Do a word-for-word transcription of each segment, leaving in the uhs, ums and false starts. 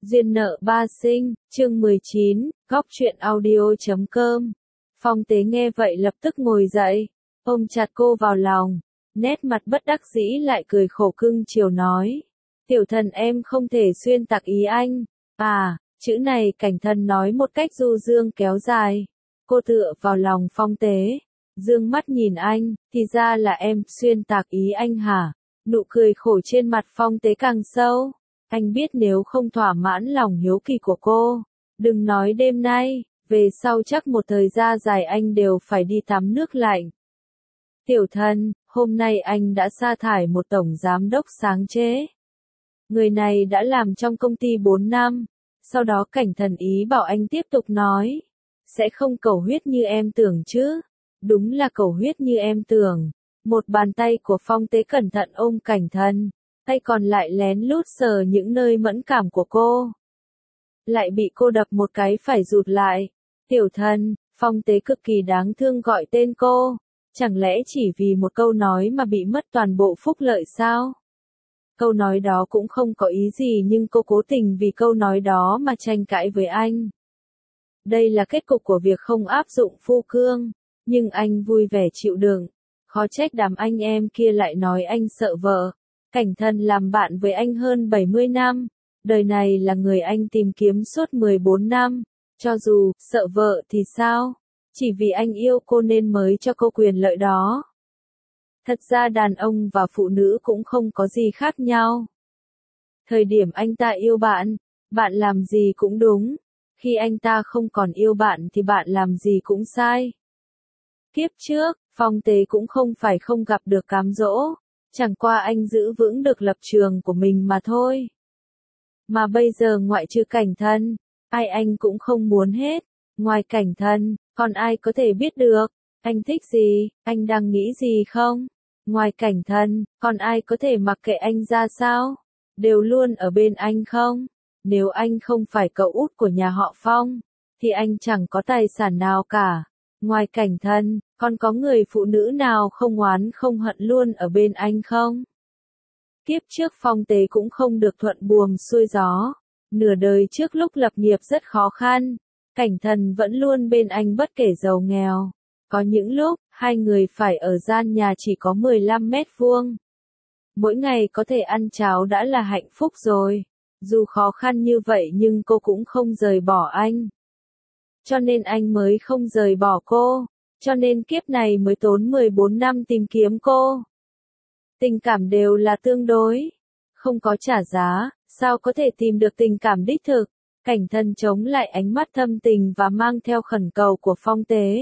Duyên nợ ba sinh, chương mười chín, góc truyện audio chấm com. Phong Tế nghe vậy lập tức ngồi dậy, ôm chặt cô vào lòng, nét mặt bất đắc dĩ lại cười khổ cưng chiều nói. Tiểu thần em không thể xuyên tạc ý anh. À, chữ này Cảnh Thần nói một cách du dương kéo dài. Cô tựa vào lòng Phong Tế, dương mắt nhìn anh, thì ra là em xuyên tạc ý anh hả? Nụ cười khổ trên mặt Phong Tế càng sâu. Anh biết nếu không thỏa mãn lòng hiếu kỳ của cô, đừng nói đêm nay, về sau chắc một thời gian dài anh đều phải đi tắm nước lạnh. Tiểu thần, hôm nay anh đã sa thải một tổng giám đốc sáng chế. Người này đã làm trong công ty bốn năm, sau đó Cảnh Thần ý bảo anh tiếp tục nói. Sẽ không cầu huyết như em tưởng chứ? Đúng là cầu huyết như em tưởng. Một bàn tay của Phong Tế cẩn thận ôm Cảnh Thần, tay còn lại lén lút sờ những nơi mẫn cảm của cô. Lại bị cô đập một cái phải rụt lại. Tiểu thần, Phong Tế cực kỳ đáng thương gọi tên cô. Chẳng lẽ chỉ vì một câu nói mà bị mất toàn bộ phúc lợi sao? Câu nói đó cũng không có ý gì nhưng cô cố tình vì câu nói đó mà tranh cãi với anh. Đây là kết cục của việc không áp dụng phu cương, nhưng anh vui vẻ chịu đựng. Khó trách đám anh em kia lại nói anh sợ vợ. Cảnh Thần làm bạn với anh hơn bảy mươi năm, đời này là người anh tìm kiếm suốt mười bốn năm, cho dù sợ vợ thì sao? Chỉ vì anh yêu cô nên mới cho cô quyền lợi đó. Thật ra đàn ông và phụ nữ cũng không có gì khác nhau. Thời điểm anh ta yêu bạn, bạn làm gì cũng đúng. Khi anh ta không còn yêu bạn thì bạn làm gì cũng sai. Kiếp trước, Phong Tế cũng không phải không gặp được cám dỗ. Chẳng qua anh giữ vững được lập trường của mình mà thôi. Mà bây giờ ngoại trừ Cảnh Thần, ai anh cũng không muốn hết. Ngoài Cảnh Thần, còn ai có thể biết được, anh thích gì, anh đang nghĩ gì không? Ngoài Cảnh Thần, còn ai có thể mặc kệ anh ra sao? Đều luôn ở bên anh không? Nếu anh không phải cậu út của nhà họ Phong, thì anh chẳng có tài sản nào cả. Ngoài Cảnh Thần, còn có người phụ nữ nào không oán không hận luôn ở bên anh không? Kiếp trước Phong Tế cũng không được thuận buồm xuôi gió. Nửa đời trước lúc lập nghiệp rất khó khăn, Cảnh Thần vẫn luôn bên anh bất kể giàu nghèo. Có những lúc, hai người phải ở gian nhà chỉ có mười lăm mét vuông. Mỗi ngày có thể ăn cháo đã là hạnh phúc rồi. Dù khó khăn như vậy nhưng cô cũng không rời bỏ anh. Cho nên anh mới không rời bỏ cô. Cho nên kiếp này mới tốn mười bốn năm tìm kiếm cô. Tình cảm đều là tương đối. Không có trả giá, sao có thể tìm được tình cảm đích thực? Cảnh Thần chống lại ánh mắt thâm tình và mang theo khẩn cầu của Phong Tế.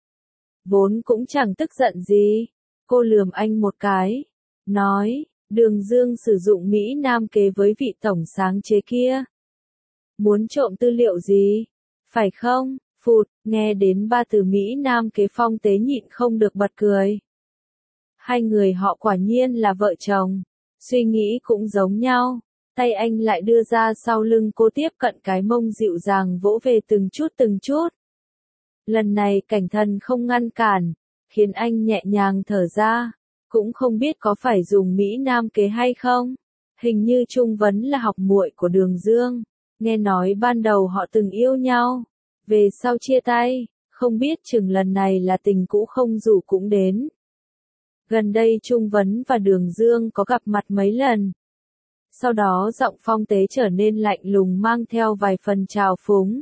Vốn cũng chẳng tức giận gì. Cô lườm anh một cái. Nói, Đường Dương sử dụng Mỹ Nam kế với vị tổng sáng chế kia. Muốn trộm tư liệu gì? Phải không? Phụt, nghe đến ba từ Mỹ Nam kế Phong Tế nhịn không được bật cười. Hai người họ quả nhiên là vợ chồng. Suy nghĩ cũng giống nhau. Tay anh lại đưa ra sau lưng cô tiếp cận cái mông dịu dàng vỗ về từng chút từng chút. Lần này Cảnh Thần không ngăn cản, khiến anh nhẹ nhàng thở ra. Cũng không biết có phải dùng Mỹ Nam kế hay không. Hình như Trung Vấn là học muội của Đường Dương. Nghe nói ban đầu họ từng yêu nhau. Về sau chia tay, không biết chừng lần này là tình cũ không rủ cũng đến. Gần đây Trung Vấn và Đường Dương có gặp mặt mấy lần. Sau đó giọng Phong Tế trở nên lạnh lùng mang theo vài phần trào phúng.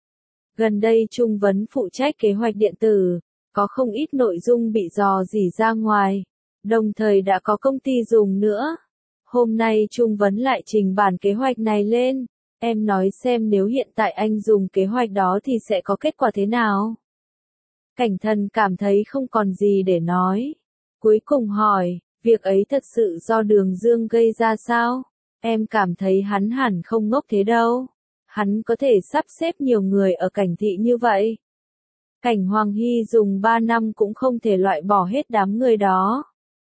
Gần đây Trung Vấn phụ trách kế hoạch điện tử, có không ít nội dung bị dò dỉ ra ngoài, đồng thời đã có công ty dùng nữa. Hôm nay Trung Vấn lại trình bản kế hoạch này lên, em nói xem nếu hiện tại anh dùng kế hoạch đó thì sẽ có kết quả thế nào? Cảnh Thần cảm thấy không còn gì để nói. Cuối cùng hỏi, việc ấy thật sự do Đường Dương gây ra sao? Em cảm thấy hắn hẳn không ngốc thế đâu. Hắn có thể sắp xếp nhiều người ở Cảnh thị như vậy. Cảnh Hoàng Hy dùng ba năm cũng không thể loại bỏ hết đám người đó.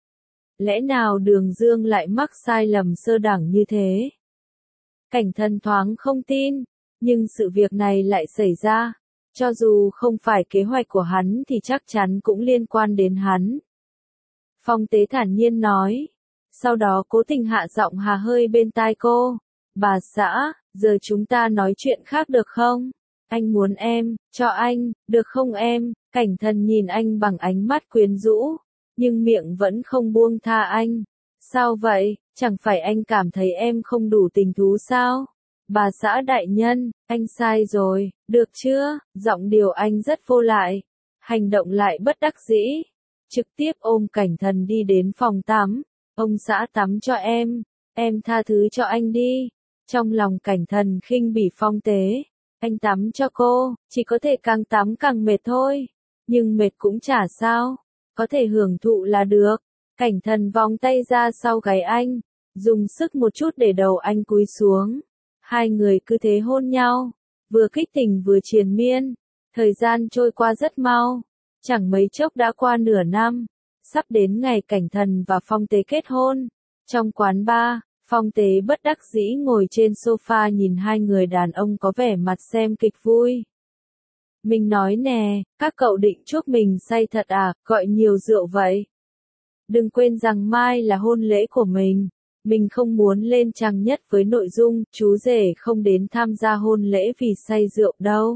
Lẽ nào Đường Dương lại mắc sai lầm sơ đẳng như thế? Cảnh Thần thoáng không tin, nhưng sự việc này lại xảy ra. Cho dù không phải kế hoạch của hắn thì chắc chắn cũng liên quan đến hắn. Phong Tế thản nhiên nói. Sau đó cố tình hạ giọng hà hơi bên tai cô. Bà xã, giờ chúng ta nói chuyện khác được không? Anh muốn em, cho anh, được không em? Cảnh Thần nhìn anh bằng ánh mắt quyến rũ, nhưng miệng vẫn không buông tha anh. Sao vậy, chẳng phải anh cảm thấy em không đủ tình thú sao? Bà xã đại nhân, anh sai rồi, được chưa? Giọng điệu anh rất vô lại, hành động lại bất đắc dĩ. Trực tiếp ôm Cảnh Thần đi đến phòng tắm. Ông xã tắm cho em, em tha thứ cho anh đi. Trong lòng Cảnh Thần khinh bỉ Phong Tế. Anh tắm cho cô, chỉ có thể càng tắm càng mệt thôi. Nhưng mệt cũng chả sao, có thể hưởng thụ là được. Cảnh Thần vòng tay ra sau gáy anh, dùng sức một chút để đầu anh cúi xuống. Hai người cứ thế hôn nhau, vừa kích tình vừa triền miên. Thời gian trôi qua rất mau, chẳng mấy chốc đã qua nửa năm. Sắp đến ngày Cảnh Thần và Phong Tế kết hôn. Trong quán bar, Phong Tế bất đắc dĩ ngồi trên sofa nhìn hai người đàn ông có vẻ mặt xem kịch vui. Mình nói nè, các cậu định chuốc mình say thật à, gọi nhiều rượu vậy. Đừng quên rằng mai là hôn lễ của mình. Mình không muốn lên trang nhất với nội dung, chú rể không đến tham gia hôn lễ vì say rượu đâu.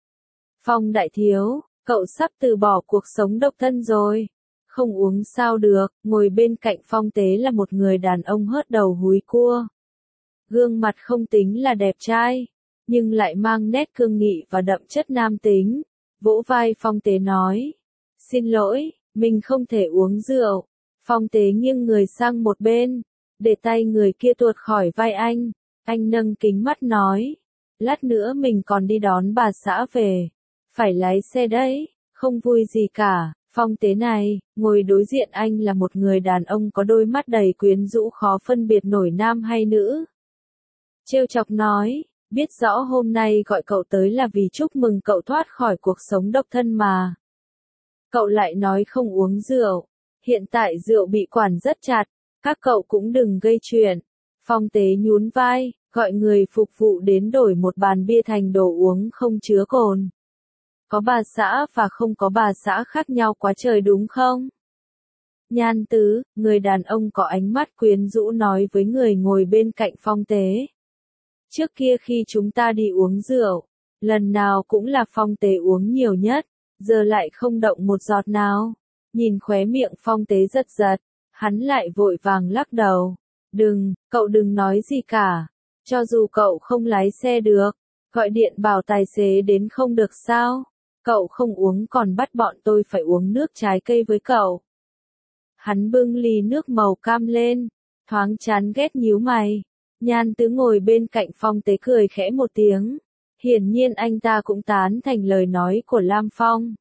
Phong đại thiếu, cậu sắp từ bỏ cuộc sống độc thân rồi. Không uống sao được, ngồi bên cạnh Phong Tế là một người đàn ông hớt đầu húi cua. Gương mặt không tính là đẹp trai, nhưng lại mang nét cương nghị và đậm chất nam tính. Vỗ vai Phong Tế nói, xin lỗi, mình không thể uống rượu. Phong Tế nghiêng người sang một bên, để tay người kia tuột khỏi vai anh. Anh nâng kính mắt nói, lát nữa mình còn đi đón bà xã về. Phải lái xe đấy, không vui gì cả. Phong Tế này, ngồi đối diện anh là một người đàn ông có đôi mắt đầy quyến rũ khó phân biệt nổi nam hay nữ. Trêu chọc nói, biết rõ hôm nay gọi cậu tới là vì chúc mừng cậu thoát khỏi cuộc sống độc thân mà. Cậu lại nói không uống rượu, hiện tại rượu bị quản rất chặt, các cậu cũng đừng gây chuyện. Phong Tế nhún vai, gọi người phục vụ đến đổi một bàn bia thành đồ uống không chứa cồn. Có bà xã và không có bà xã khác nhau quá trời đúng không? Nhan Tứ, người đàn ông có ánh mắt quyến rũ nói với người ngồi bên cạnh Phong Tế. Trước kia khi chúng ta đi uống rượu, lần nào cũng là Phong Tế uống nhiều nhất, giờ lại không động một giọt nào. Nhìn khóe miệng Phong Tế giật giật, hắn lại vội vàng lắc đầu. Đừng, cậu đừng nói gì cả. Cho dù cậu không lái xe được, gọi điện bảo tài xế đến không được sao? Cậu không uống còn bắt bọn tôi phải uống nước trái cây với cậu. Hắn bưng ly nước màu cam lên, thoáng chán ghét nhíu mày. Nhan Tứ ngồi bên cạnh Phong Tế cười khẽ một tiếng. Hiển nhiên anh ta cũng tán thành lời nói của Lam Phong.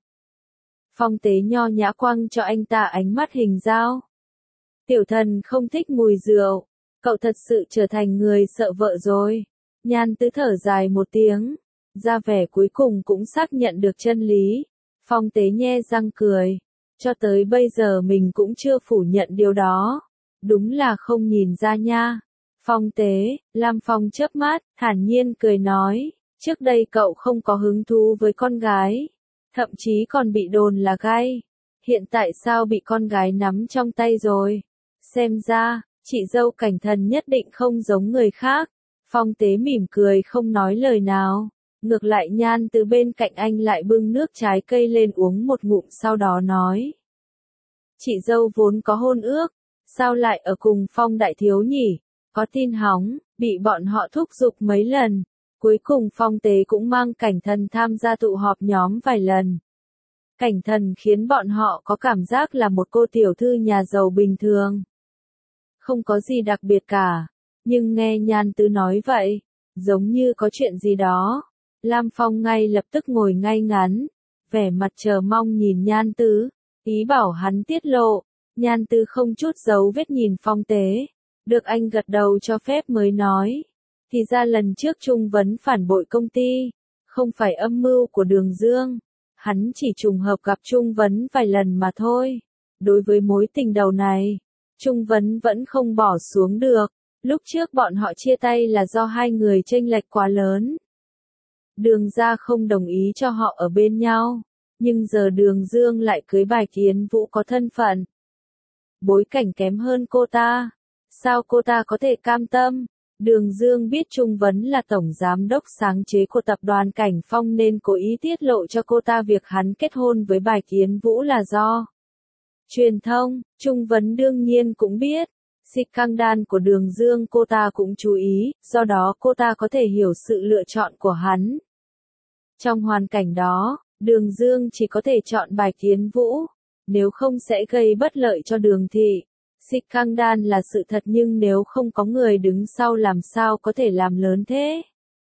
Phong Tế nho nhã quăng cho anh ta ánh mắt hình dao. Tiểu thần không thích mùi rượu. Cậu thật sự trở thành người sợ vợ rồi. Nhan Tứ thở dài một tiếng. Ra vẻ cuối cùng cũng xác nhận được chân lý. Phong Tế nhe răng cười. Cho tới bây giờ mình cũng chưa phủ nhận điều đó. Đúng là không nhìn ra nha. Phong Tế, Lam Phong chớp mắt, thản nhiên cười nói. Trước đây cậu không có hứng thú với con gái. Thậm chí còn bị đồn là gay. Hiện tại sao bị con gái nắm trong tay rồi? Xem ra, chị dâu Cảnh Thần nhất định không giống người khác. Phong Tế mỉm cười không nói lời nào. Ngược lại Nhan từ bên cạnh anh lại bưng nước trái cây lên uống một ngụm sau đó nói. Chị dâu vốn có hôn ước, sao lại ở cùng Phong đại thiếu nhỉ? Có tin hóng, bị bọn họ thúc giục mấy lần. Cuối cùng Phong Tế cũng mang Cảnh Thần tham gia tụ họp nhóm vài lần. Cảnh Thần khiến bọn họ có cảm giác là một cô tiểu thư nhà giàu bình thường. Không có gì đặc biệt cả, nhưng nghe Nhan Tứ nói vậy, giống như có chuyện gì đó. Lam Phong ngay lập tức ngồi ngay ngắn, vẻ mặt chờ mong nhìn Nhan Tứ, ý bảo hắn tiết lộ. Nhan Tứ không chút giấu vết nhìn Phong Tế, được anh gật đầu cho phép mới nói. Thì ra lần trước Trung Vấn phản bội công ty, không phải âm mưu của Đường Dương, hắn chỉ trùng hợp gặp Trung Vấn vài lần mà thôi. Đối với mối tình đầu này, Trung Vấn vẫn không bỏ xuống được, lúc trước bọn họ chia tay là do hai người chênh lệch quá lớn. Đường gia không đồng ý cho họ ở bên nhau, nhưng giờ Đường Dương lại cưới Bạch Yến Vũ có thân phận, bối cảnh kém hơn cô ta, sao cô ta có thể cam tâm? Đường Dương biết Trung Vấn là tổng giám đốc sáng chế của tập đoàn Cảnh Phong nên cố ý tiết lộ cho cô ta việc hắn kết hôn với Bạch Yến Vũ là do truyền thông. Trung Vấn đương nhiên cũng biết. Scandal của Đường Dương cô ta cũng chú ý, do đó cô ta có thể hiểu sự lựa chọn của hắn. Trong hoàn cảnh đó, Đường Dương chỉ có thể chọn Bạch Yến Vũ, nếu không sẽ gây bất lợi cho Đường thị. Scandal là sự thật nhưng nếu không có người đứng sau làm sao có thể làm lớn thế?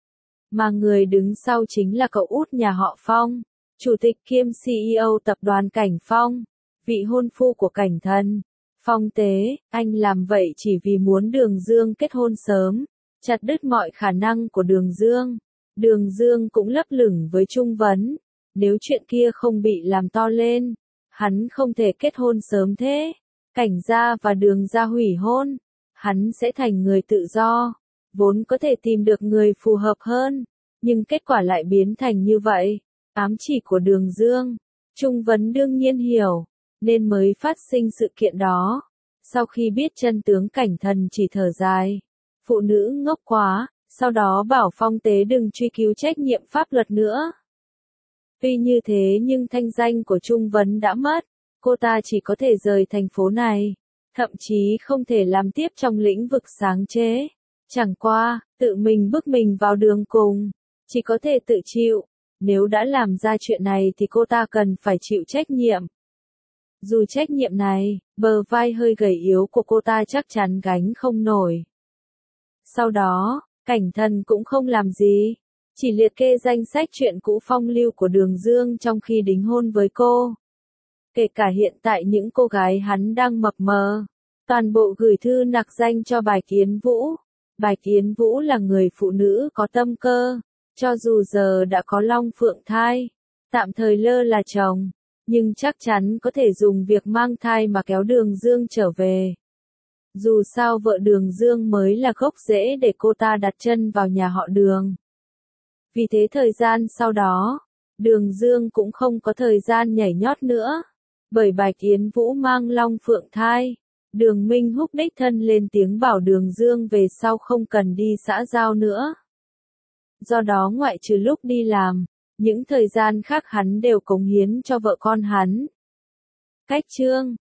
Mà người đứng sau chính là cậu út nhà họ Phong, chủ tịch kiêm xê e ô tập đoàn Cảnh Phong, vị hôn phu của Cảnh Thần. Phong Tế, anh làm vậy chỉ vì muốn Đường Dương kết hôn sớm, chặt đứt mọi khả năng của Đường Dương. Đường Dương cũng lấp lửng với Trung Vấn, nếu chuyện kia không bị làm to lên, hắn không thể kết hôn sớm thế. Cảnh gia và Đường gia hủy hôn, hắn sẽ thành người tự do, vốn có thể tìm được người phù hợp hơn, nhưng kết quả lại biến thành như vậy. Ám chỉ của Đường Dương, Trung Vấn đương nhiên hiểu, nên mới phát sinh sự kiện đó. Sau khi biết chân tướng Cảnh Thần chỉ thở dài, phụ nữ ngốc quá, sau đó bảo Phong Tế đừng truy cứu trách nhiệm pháp luật nữa. Tuy như thế nhưng thanh danh của Trung Vấn đã mất. Cô ta chỉ có thể rời thành phố này, thậm chí không thể làm tiếp trong lĩnh vực sáng chế. Chẳng qua, tự mình bước mình vào đường cùng, chỉ có thể tự chịu. Nếu đã làm ra chuyện này thì cô ta cần phải chịu trách nhiệm. Dù trách nhiệm này, bờ vai hơi gầy yếu của cô ta chắc chắn gánh không nổi. Sau đó, Cảnh Thần cũng không làm gì, chỉ liệt kê danh sách chuyện cũ phong lưu của Đường Dương trong khi đính hôn với cô. Kể cả hiện tại những cô gái hắn đang mập mờ, toàn bộ gửi thư nặc danh cho Bạch Yến Vũ. Bạch Yến Vũ là người phụ nữ có tâm cơ, cho dù giờ đã có long phượng thai, tạm thời lơ là chồng, nhưng chắc chắn có thể dùng việc mang thai mà kéo Đường Dương trở về. Dù sao vợ Đường Dương mới là gốc rễ để cô ta đặt chân vào nhà họ Đường. Vì thế thời gian sau đó, Đường Dương cũng không có thời gian nhảy nhót nữa. Bởi Bạch Yến Vũ mang long phượng thai, Đường Minh Húc đích thân lên tiếng bảo Đường Dương về sau không cần đi xã giao nữa. Do đó ngoại trừ lúc đi làm, những thời gian khác hắn đều cống hiến cho vợ con hắn. Cách chương